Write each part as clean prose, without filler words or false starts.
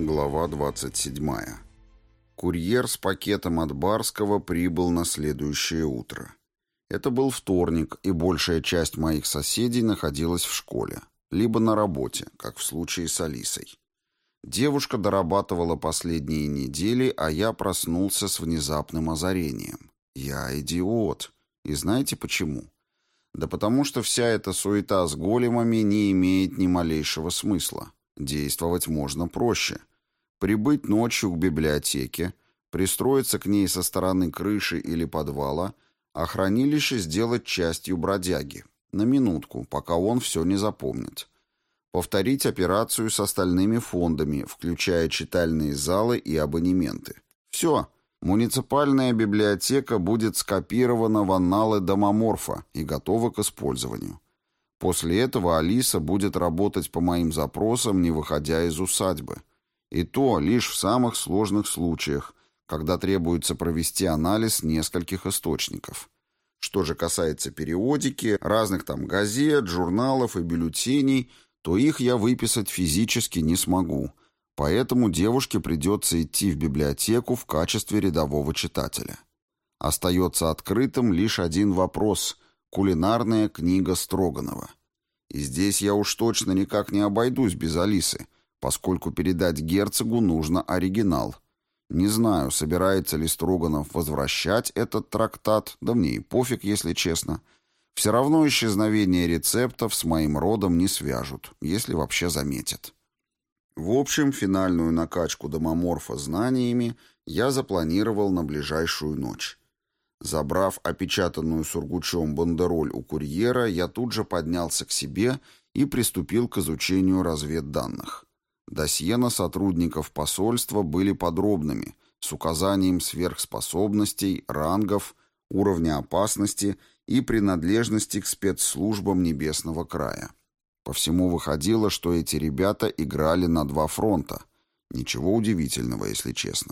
Глава 27. Курьер с пакетом от Барского прибыл на следующее утро. Это был вторник, и большая часть моих соседей находилась в школе, либо на работе, как в случае с Алисой. Девушка дорабатывала последние недели, а я проснулся с внезапным озарением. Я идиот. И знаете почему? Да потому что вся эта суета с големами не имеет ни малейшего смысла. Действовать можно проще. Прибыть ночью к библиотеке, пристроиться к ней со стороны крыши или подвала, а хранилище сделать частью бродяги. На минутку, пока он все не запомнит. Повторить операцию с остальными фондами, включая читальные залы и абонементы. Все. Муниципальная библиотека будет скопирована в анналы Домоморфа и готова к использованию. После этого Алиса будет работать по моим запросам, не выходя из усадьбы. И то лишь в самых сложных случаях, когда требуется провести анализ нескольких источников. Что же касается периодики, разных там газет, журналов и бюллетеней, то их я выписать физически не смогу. Поэтому девушке придется идти в библиотеку в качестве рядового читателя. Остается открытым лишь один вопрос – кулинарная книга Строганова. И здесь я уж точно никак не обойдусь без Алисы, поскольку передать герцогу нужно оригинал. Не знаю, собирается ли Строганов возвращать этот трактат, да мне и пофиг, если честно. Все равно исчезновение рецептов с моим родом не свяжут, если вообще заметят. В общем, финальную накачку домоморфа знаниями я запланировал на ближайшую ночь. Забрав опечатанную сургучом бандероль у курьера, я тут же поднялся к себе и приступил к изучению разведданных. Досье на сотрудников посольства были подробными, с указанием сверхспособностей, рангов, уровня опасности и принадлежности к спецслужбам Небесного края. По всему выходило, что эти ребята играли на два фронта. Ничего удивительного, если честно.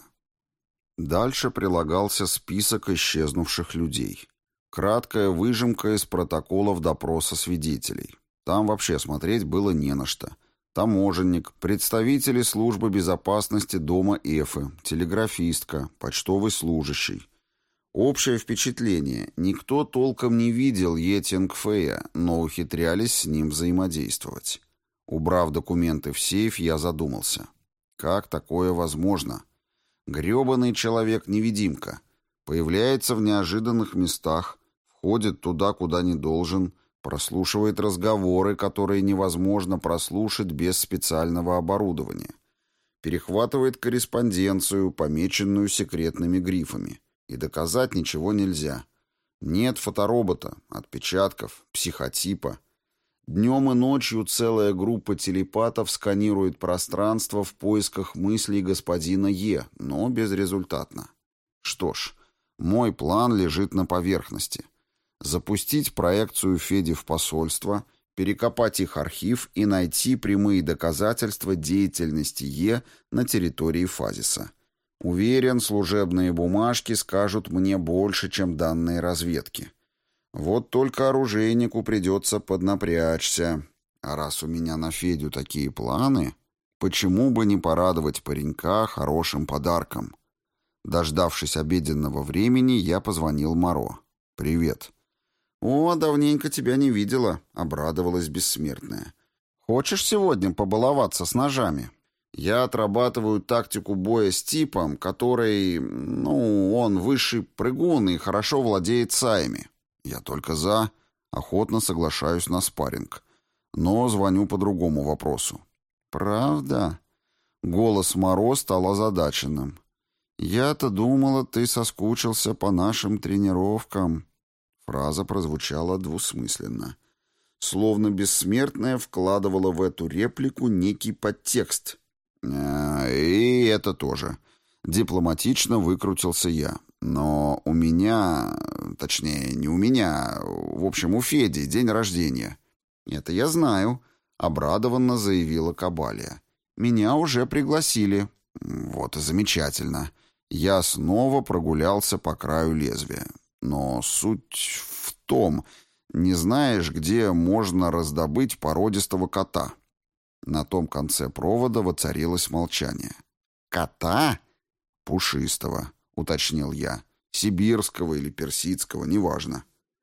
Дальше прилагался список исчезнувших людей. Краткая выжимка из протоколов допроса свидетелей. Там вообще смотреть было не на что. Таможенник, представители службы безопасности дома Эфы, телеграфистка, почтовый служащий. Общее впечатление. Никто толком не видел Е Тингфея, но ухитрялись с ним взаимодействовать. Убрав документы в сейф, я задумался. Как такое возможно? Грёбаный человек-невидимка. Появляется в неожиданных местах, входит туда, куда не должен, прослушивает разговоры, которые невозможно прослушать без специального оборудования. Перехватывает корреспонденцию, помеченную секретными грифами. И доказать ничего нельзя. Нет фоторобота, отпечатков, психотипа. Днем и ночью целая группа телепатов сканирует пространство в поисках мыслей господина Е, но безрезультатно. Что ж, мой план лежит на поверхности. Запустить проекцию Феди в посольство, перекопать их архив и найти прямые доказательства деятельности Е на территории Фазиса. Уверен, служебные бумажки скажут мне больше, чем данные разведки. Вот только оружейнику придется поднапрячься. А раз у меня на Федю такие планы, почему бы не порадовать паренька хорошим подарком? Дождавшись обеденного времени, я позвонил Моро. «Привет». «О, давненько тебя не видела», — обрадовалась бессмертная. «Хочешь сегодня побаловаться с ножами? Я отрабатываю тактику боя с типом, который, он высший прыгун и хорошо владеет саями». Я только за, охотно соглашаюсь на спарринг. Но звоню по другому вопросу. «Правда?» Голос Моро стал озадаченным. «Я-то думала, ты соскучился по нашим тренировкам». Фраза прозвучала двусмысленно. Словно бессмертная вкладывала в эту реплику некий подтекст. «И это тоже». Дипломатично выкрутился я. «Но у меня... Точнее, не у меня. В общем, у Феди день рождения». «Это я знаю», — обрадованно заявила Кабалия. «Меня уже пригласили». «Вот и замечательно». Я снова прогулялся по краю лезвия. Но суть в том, не знаешь, где можно раздобыть породистого кота. На том конце провода воцарилось молчание. Кота? Пушистого, уточнил я. Сибирского или персидского, неважно.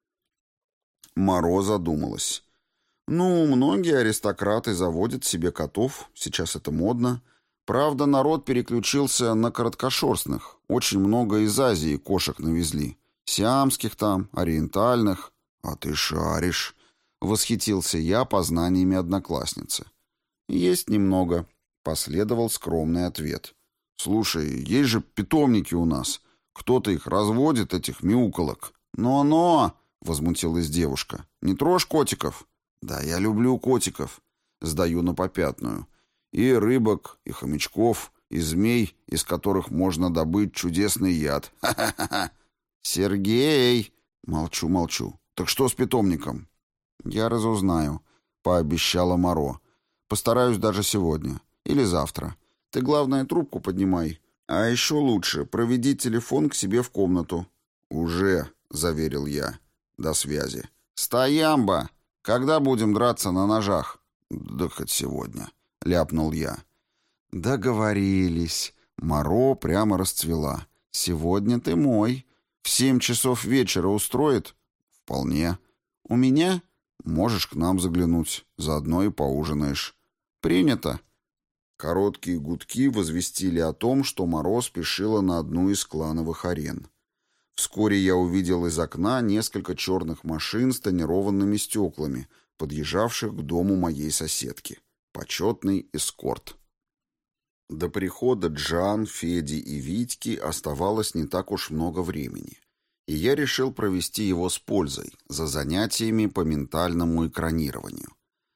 Моро задумалась. Ну, многие аристократы заводят себе котов, сейчас это модно. Правда, народ переключился на короткошерстных. Очень много из Азии кошек навезли. Сиамских там, ориентальных. А ты шаришь, восхитился я познаниями одноклассницы. Есть немного, последовал скромный ответ. Слушай, есть же питомники у нас. Кто-то их разводит, этих мяуколок. Но-но, возмутилась девушка. Не трожь котиков. Да я люблю котиков. Сдаю на попятную. И рыбок, и хомячков, и змей, из которых можно добыть чудесный яд. Ха-ха-ха. Сергей! Молчу. Так что с питомником? Я разузнаю, пообещала Моро. Постараюсь даже сегодня. Или завтра. Ты, главное, трубку поднимай. А еще лучше, проведи телефон к себе в комнату. Уже, заверил я. До связи. Стоямба! Когда будем драться на ножах? Да хоть сегодня, ляпнул я. Договорились. Моро прямо расцвела. Сегодня ты мой. В 7 часов вечера устроит? Вполне. У меня? Можешь к нам заглянуть. Заодно и поужинаешь. Принято. Короткие гудки возвестили о том, что Моро спешила на одну из клановых арен. Вскоре я увидел из окна несколько черных машин с тонированными стеклами, подъезжавших к дому моей соседки. Почетный эскорт. До прихода Джан, Феди и Витьки оставалось не так уж много времени, и я решил провести его с пользой, за занятиями по ментальному экранированию.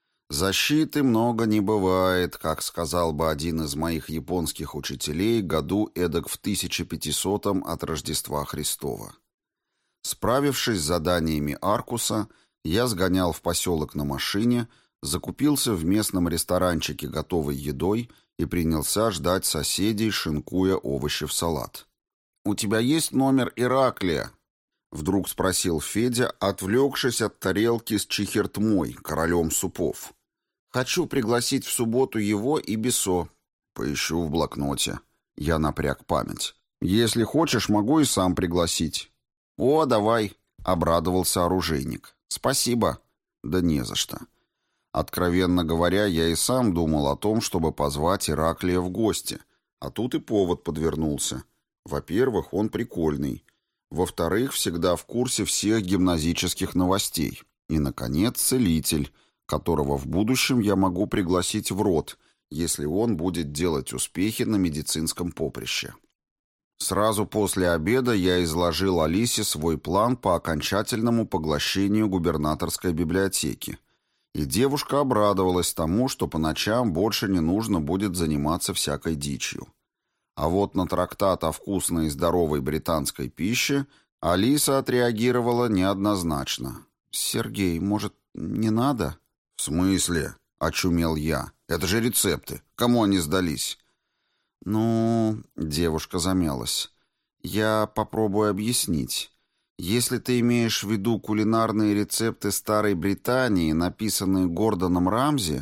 Защиты много не бывает, как сказал бы один из моих японских учителей году эдак в 1500-м от Рождества Христова. Справившись с заданиями Аркуса, я сгонял в поселок на машине, закупился в местном ресторанчике готовой едой и принялся ждать соседей, шинкуя овощи в салат. «У тебя есть номер Ираклия?» — вдруг спросил Федя, отвлекшись от тарелки с чехертмой, королем супов. «Хочу пригласить в субботу его и Бесо». «Поищу в блокноте». Я напряг память. «Если хочешь, могу и сам пригласить». «О, давай», — обрадовался оружейник. «Спасибо». «Да не за что». Откровенно говоря, я и сам думал о том, чтобы позвать Ираклия в гости. А тут и повод подвернулся. Во-первых, он прикольный. Во-вторых, всегда в курсе всех гимназических новостей. И, наконец, целитель, которого в будущем я могу пригласить в род, если он будет делать успехи на медицинском поприще. Сразу после обеда я изложил Алисе свой план по окончательному поглощению губернаторской библиотеки. И девушка обрадовалась тому, что по ночам больше не нужно будет заниматься всякой дичью. А вот на трактат о вкусной и здоровой британской пище Алиса отреагировала неоднозначно. «Сергей, может, не надо?» «В смысле?» — очумел я. «Это же рецепты. Кому они сдались?» «Ну...» — девушка замялась. «Я попробую объяснить. Если ты имеешь в виду кулинарные рецепты Старой Британии, написанные Гордоном Рамзи,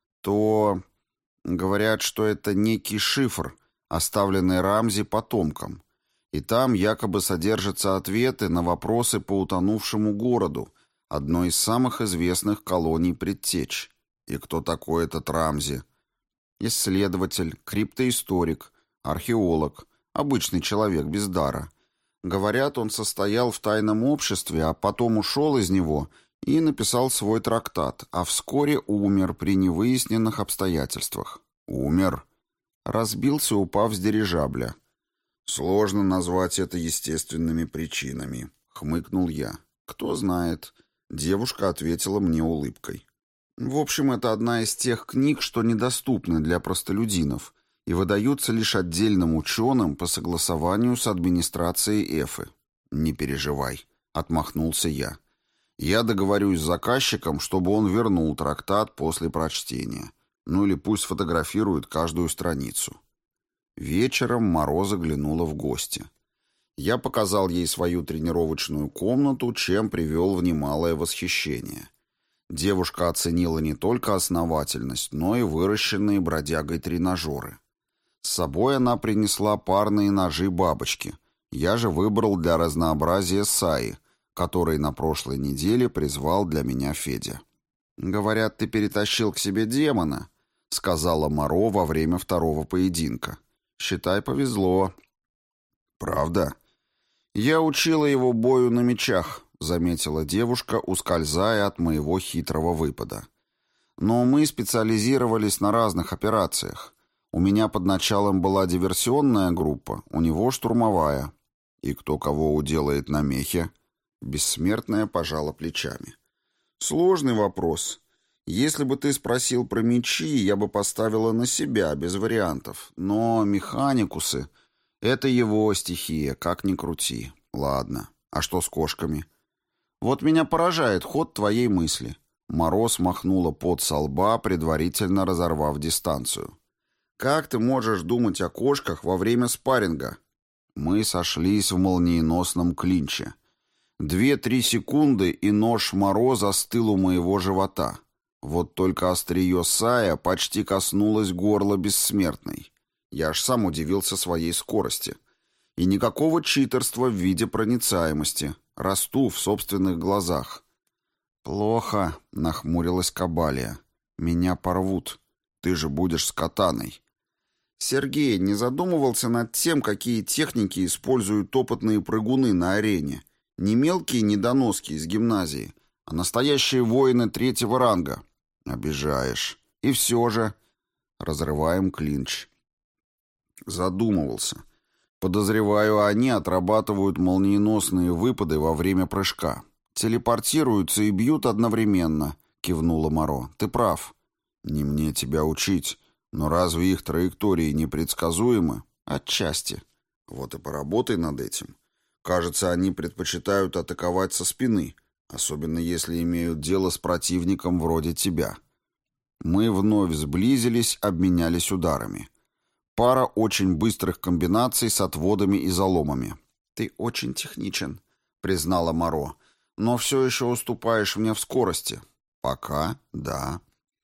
то говорят, что это некий шифр, оставленный Рамзи потомкам. И там якобы содержатся ответы на вопросы по утонувшему городу, одной из самых известных колоний предтеч. И кто такой этот Рамзи? Исследователь, криптоисторик, археолог, обычный человек без дара. Говорят, он состоял в тайном обществе, а потом ушел из него и написал свой трактат, а вскоре умер при невыясненных обстоятельствах. Умер. Разбился, упав с дирижабля. «Сложно назвать это естественными причинами», — хмыкнул я. «Кто знает». Девушка ответила мне улыбкой. «В общем, это одна из тех книг, что недоступны для простолюдинов и выдаются лишь отдельным ученым по согласованию с администрацией Эфы». «Не переживай», — отмахнулся я. «Я договорюсь с заказчиком, чтобы он вернул трактат после прочтения. Ну или пусть фотографирует каждую страницу». Вечером Моро заглянула в гости. Я показал ей свою тренировочную комнату, чем привел в немалое восхищение. Девушка оценила не только основательность, но и выращенные бродягой тренажеры. С собой она принесла парные ножи-бабочки. Я же выбрал для разнообразия саи, который на прошлой неделе призвал для меня Федя. «Говорят, ты перетащил к себе демона», — сказала Моро во время второго поединка. «Считай, повезло». «Правда?» «Я учила его бою на мечах», — заметила девушка, ускользая от моего хитрого выпада. «Но мы специализировались на разных операциях. У меня под началом была диверсионная группа, у него штурмовая. И кто кого уделает на мехе?» Бессмертная пожала плечами. «Сложный вопрос. Если бы ты спросил про мечи, я бы поставила на себя, без вариантов. Но механикусы — это его стихия, как ни крути. Ладно, а что с кошками?» «Вот меня поражает ход твоей мысли». Мороз махнула пот со лба, предварительно разорвав дистанцию. «Как ты можешь думать о кошках во время спарринга?» Мы сошлись в молниеносном клинче. 2-3 секунды, и нож Моро застыл у моего живота. Вот только острие сая почти коснулось горла бессмертной. Я аж сам удивился своей скорости. И никакого читерства в виде проницаемости. Расту в собственных глазах. «Плохо», — нахмурилась Кабалия. «Меня порвут. Ты же будешь с катаной». Сергей не задумывался над тем, какие техники используют опытные прыгуны на арене. Не мелкие недоноски из гимназии, а настоящие воины 3-го ранга. Обижаешь. И все же. Разрываем клинч. Задумывался. Подозреваю, они отрабатывают молниеносные выпады во время прыжка. Телепортируются и бьют одновременно, кивнула Моро. Ты прав. Не мне тебя учить. Но разве их траектории непредсказуемы? Отчасти. Вот и поработай над этим. Кажется, они предпочитают атаковать со спины, особенно если имеют дело с противником вроде тебя. Мы вновь сблизились, обменялись ударами. Пара очень быстрых комбинаций с отводами и заломами. «Ты очень техничен», — признала Моро, «но все еще уступаешь мне в скорости». «Пока, да».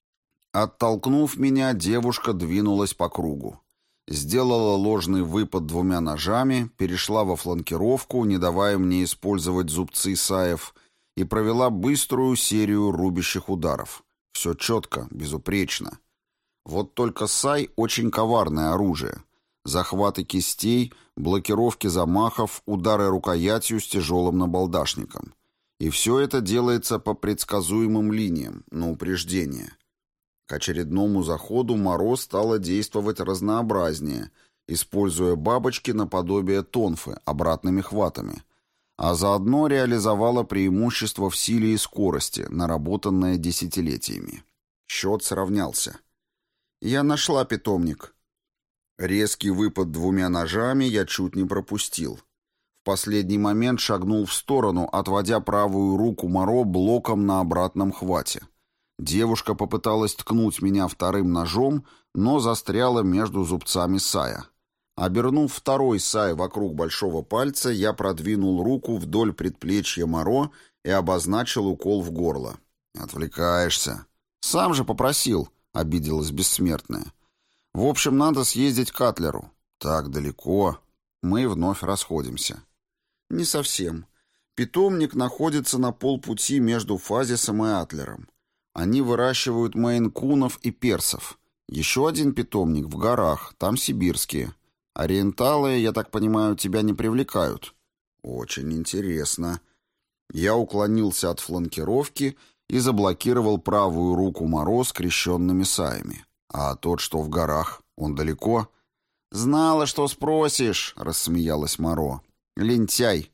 Оттолкнув меня, девушка двинулась по кругу. Сделала ложный выпад 2 ножами, перешла во фланкировку, не давая мне использовать зубцы саев, и провела быструю серию рубящих ударов. Все четко, безупречно. Вот только сай — очень коварное оружие. Захваты кистей, блокировки замахов, удары рукоятью с тяжелым набалдашником. И все это делается по предсказуемым линиям, на упреждение. К очередному заходу Моро стала действовать разнообразнее, используя бабочки наподобие тонфы обратными хватами, а заодно реализовала преимущество в силе и скорости, наработанное десятилетиями. Счет сравнялся. Я нашла питомник. Резкий выпад 2 ножами я чуть не пропустил. В последний момент шагнул в сторону, отводя правую руку Моро блоком на обратном хвате. Девушка попыталась ткнуть меня 2-м ножом, но застряла между зубцами сая. Обернув 2-й сай вокруг большого пальца, я продвинул руку вдоль предплечья Моро и обозначил укол в горло. «Отвлекаешься». «Сам же попросил», — обиделась бессмертная. «В общем, надо съездить к Атлеру». «Так далеко». Мы вновь расходимся. «Не совсем. Питомник находится на полпути между Фазисом и Атлером. Они выращивают мейн-кунов и персов. Еще один питомник в горах, там сибирские. Ориенталы, я так понимаю, тебя не привлекают». «Очень интересно». Я уклонился от фланкировки и заблокировал правую руку Моро скрещенными саями. «А тот, что в горах, он далеко?» «Знала, что спросишь», — рассмеялась Моро. «Лентяй».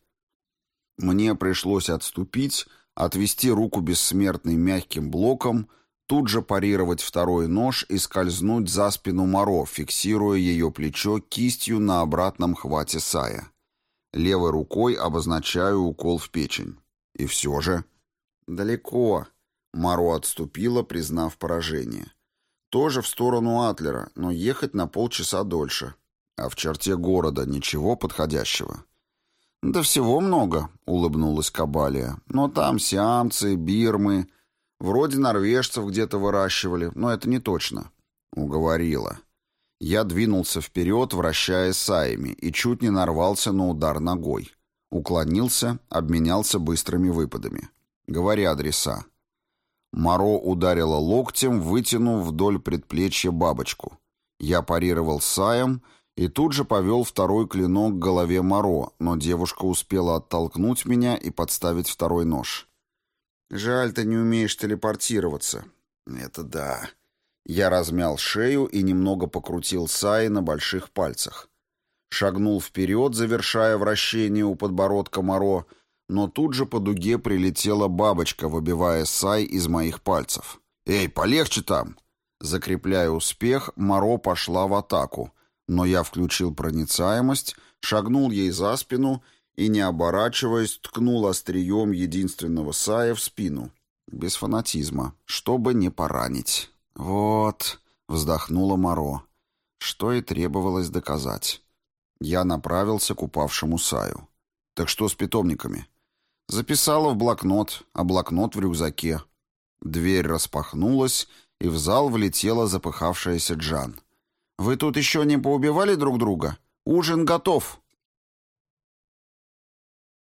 Мне пришлось отступить, отвести руку бессмертной мягким блоком, тут же парировать 2-й нож и скользнуть за спину Моро, фиксируя ее плечо кистью на обратном хвате сая. Левой рукой обозначаю укол в печень. И все же... «Далеко», — Моро отступила, признав поражение. «Тоже в сторону Атлера, но ехать на полчаса дольше. А в черте города ничего подходящего». «Да всего много», — улыбнулась Кабалия. «Но там сиамцы, бирмы, вроде норвежцев где-то выращивали, но это не точно». Уговорила. Я двинулся вперед, вращая саями, и чуть не нарвался на удар ногой. Уклонился, обменялся быстрыми выпадами. Говори адреса. Моро ударила локтем, вытянув вдоль предплечья бабочку. Я парировал саем и тут же повел второй клинок к голове Моро, но девушка успела оттолкнуть меня и подставить второй нож. «Жаль, ты не умеешь телепортироваться». «Это да». Я размял шею и немного покрутил саи на больших пальцах. Шагнул вперед, завершая вращение у подбородка Моро, но тут же по дуге прилетела бабочка, выбивая сай из моих пальцев. «Эй, полегче там!» Закрепляя успех, Моро пошла в атаку, но я включил проницаемость, шагнул ей за спину и, не оборачиваясь, ткнул острием единственного сая в спину. Без фанатизма, чтобы не поранить. «Вот», — вздохнула Моро, — что и требовалось доказать. Я направился к упавшему саю. «Так что с питомниками?» Записала в блокнот, а блокнот в рюкзаке. Дверь распахнулась, и в зал влетела запыхавшаяся Джан. «Вы тут еще не поубивали друг друга? Ужин готов!»